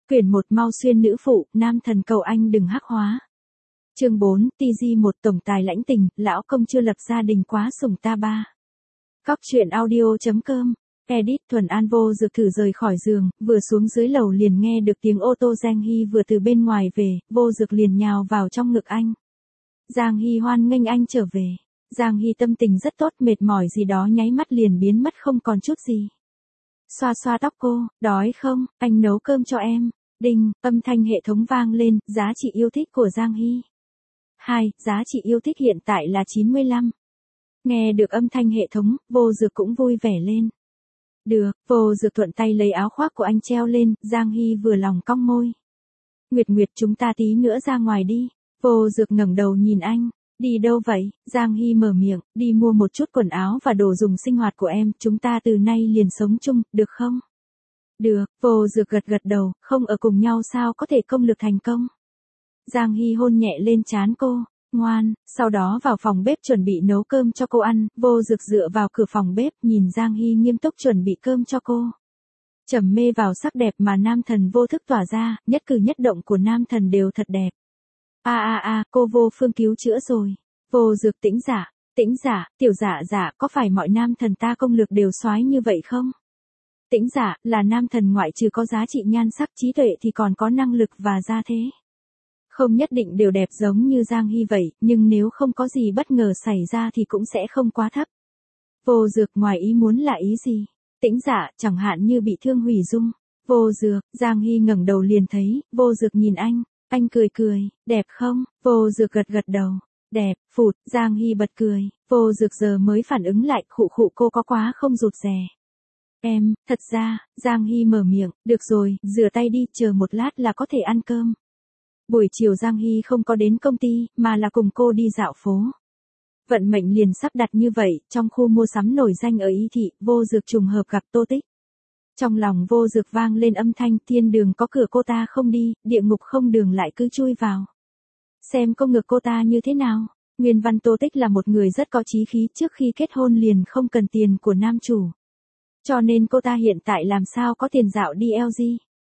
Quyển 1 Mau xuyên nữ phụ, nam thần cầu anh đừng hắc hóa. Chương 4, TG1 tổng tài lãnh tình, lão công chưa lập gia đình quá sủng ta ba. Cóc truyện audio.com. Edit Thuần An vô dược thử rời khỏi giường, vừa xuống dưới lầu liền nghe được tiếng ô tô Giang Hy vừa từ bên ngoài về, vô dược liền nhào vào trong ngực anh. Giang Hy hoan nghênh anh trở về. Giang Hy tâm tình rất tốt, mệt mỏi gì đó nháy mắt liền biến mất không còn chút gì. Xoa xoa tóc cô, đói không, anh nấu cơm cho em. Đinh, âm thanh hệ thống vang lên, giá trị yêu thích của Giang Hy. 2. Giá trị yêu thích hiện tại là 95. Nghe được âm thanh hệ thống, vô dược cũng vui vẻ lên. Được, vô dược thuận tay lấy áo khoác của anh treo lên, Giang Hy vừa lòng cong môi. Nguyệt Nguyệt chúng ta tí nữa ra ngoài đi. Vô dược ngẩng đầu nhìn anh. Đi đâu vậy? Giang Hy mở miệng, đi mua một chút quần áo và đồ dùng sinh hoạt của em, chúng ta từ nay liền sống chung, được không? Được, vô dược gật gật đầu, không ở cùng nhau sao có thể công lực thành công. Giang Hy hôn nhẹ lên trán cô, ngoan, sau đó vào phòng bếp chuẩn bị nấu cơm cho cô ăn, vô dược dựa vào cửa phòng bếp nhìn Giang Hy nghiêm túc chuẩn bị cơm cho cô. Trầm mê vào sắc đẹp mà nam thần vô thức tỏa ra, nhất cử nhất động của nam thần đều thật đẹp. Cô vô phương cứu chữa rồi. Vô dược tĩnh giả, tiểu dạ, có phải mọi nam thần ta công lực đều soái như vậy không? Tĩnh giả, là nam thần ngoại trừ có giá trị nhan sắc trí tuệ thì còn có năng lực và gia thế. Không nhất định đều đẹp giống như Giang Hy vậy, nhưng nếu không có gì bất ngờ xảy ra thì cũng sẽ không quá thấp. Vô dược ngoài ý muốn là ý gì? Tĩnh giả, chẳng hạn như bị thương hủy dung. Vô dược, Giang Hy ngẩng đầu liền thấy, vô dược nhìn anh cười, đẹp không? Vô dược gật đầu. Đẹp, phụt, Giang Hy bật cười, vô dược giờ mới phản ứng lại, khụ cô có quá không rụt rè. Em, thật ra, Giang Hy mở miệng, được rồi, rửa tay đi, chờ một lát là có thể ăn cơm. Buổi chiều Giang Hy không có đến công ty, mà là cùng cô đi dạo phố. Vận mệnh liền sắp đặt như vậy, trong khu mua sắm nổi danh ở Y Thị, vô dược trùng hợp gặp Tô Tích. Trong lòng vô dược vang lên âm thanh, thiên đường có cửa cô ta không đi, địa ngục không đường lại cứ chui vào. Xem công ngực cô ta như thế nào. Nguyên văn Tô Tích là một người rất có chí khí, trước khi kết hôn liền không cần tiền của nam chủ. Cho nên cô ta hiện tại làm sao có tiền dạo DLG.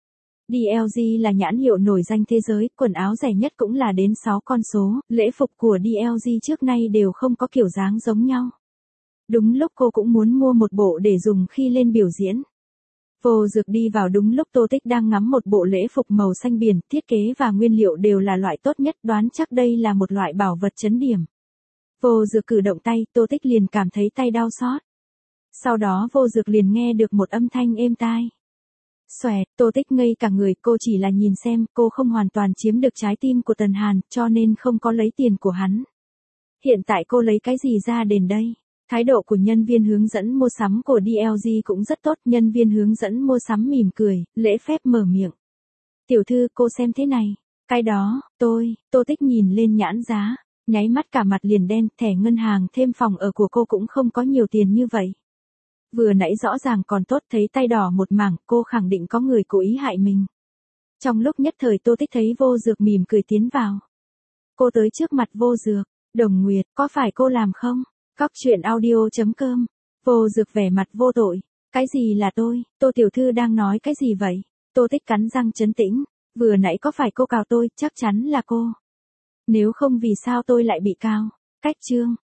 DLG là nhãn hiệu nổi danh thế giới, quần áo rẻ nhất cũng là đến 6 con số, lễ phục của DLG trước nay đều không có kiểu dáng giống nhau. Đúng lúc cô cũng muốn mua một bộ để dùng khi lên biểu diễn. Vô dược đi vào đúng lúc Tô Tích đang ngắm một bộ lễ phục màu xanh biển, thiết kế và nguyên liệu đều là loại tốt nhất, đoán chắc đây là một loại bảo vật trấn điểm. Vô dược cử động tay, Tô Tích liền cảm thấy tay đau xót. Sau đó vô dược liền nghe được một âm thanh êm tai. Xoẹt, Tô Tích ngây cả người, cô chỉ là nhìn xem, cô không hoàn toàn chiếm được trái tim của Tần Hàn, cho nên không có lấy tiền của hắn. Hiện tại cô lấy cái gì ra đền đây? Thái độ của nhân viên hướng dẫn mua sắm của DLG cũng rất tốt, nhân viên hướng dẫn mua sắm mỉm cười, lễ phép mở miệng. Tiểu thư, cô xem thế này. Cái đó, Tô Tích nhìn lên nhãn giá, nháy mắt cả mặt liền đen, thẻ ngân hàng thêm phòng ở của cô cũng không có nhiều tiền như vậy. Vừa nãy rõ ràng còn tốt, thấy tay đỏ một mảng, cô khẳng định có người cố ý hại mình. Trong lúc nhất thời Tô Tích thấy vô dược mỉm cười tiến vào. Cô tới trước mặt vô dược, Đồng Nguyệt, có phải cô làm không? Cóc truyện audio.com. Vô dược vẻ mặt vô tội. Cái gì là tôi? Tô tiểu thư đang nói cái gì vậy? Tô Tích cắn răng trấn tĩnh. Vừa nãy có phải cô cào tôi, chắc chắn là cô. Nếu không vì sao tôi lại bị cào? Cách chương.